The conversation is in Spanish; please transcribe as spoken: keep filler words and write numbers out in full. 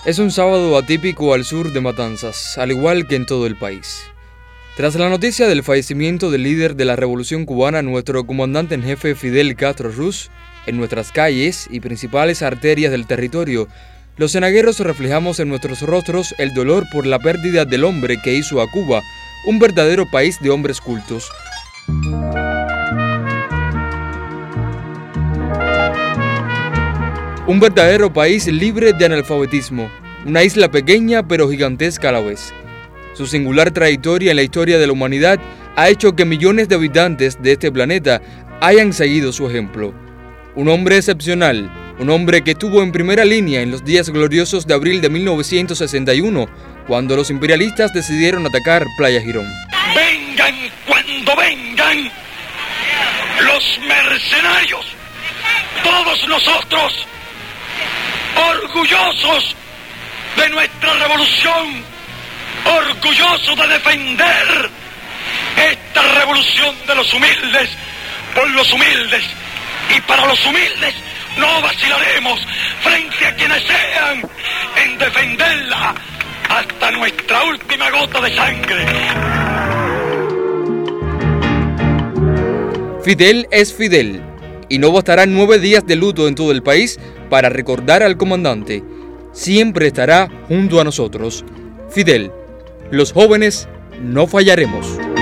Es un sábado atípico al sur de Matanzas, al igual que en todo el país. Tras la noticia del fallecimiento del líder de la Revolución Cubana, nuestro comandante en jefe Fidel Castro Ruz, en nuestras calles y principales arterias del territorio, los cenagueros reflejamos en nuestros rostros el dolor por la pérdida del hombre que hizo a Cuba un verdadero país de hombres cultos. Un verdadero país libre de analfabetismo, una isla pequeña pero gigantesca a la vez. Su singular trayectoria en la historia de la humanidad ha hecho que millones de habitantes de este planeta hayan seguido su ejemplo. Un hombre excepcional, un hombre que estuvo en primera línea en los días gloriosos de abril de mil novecientos sesenta y uno, cuando los imperialistas decidieron atacar Playa Girón. Vengan cuando vengan los mercenarios, todos nosotros, orgullosos de nuestra revolución, orgullosos de defender esta revolución de los humildes, por los humildes y para los humildes. No vacilaremos frente a quienes sean en defenderla hasta nuestra última gota de sangre. Fidel es Fidel, y no bastarán nueve días de luto en todo el país para recordar al comandante. Siempre estará junto a nosotros. Fidel, los jóvenes no fallaremos.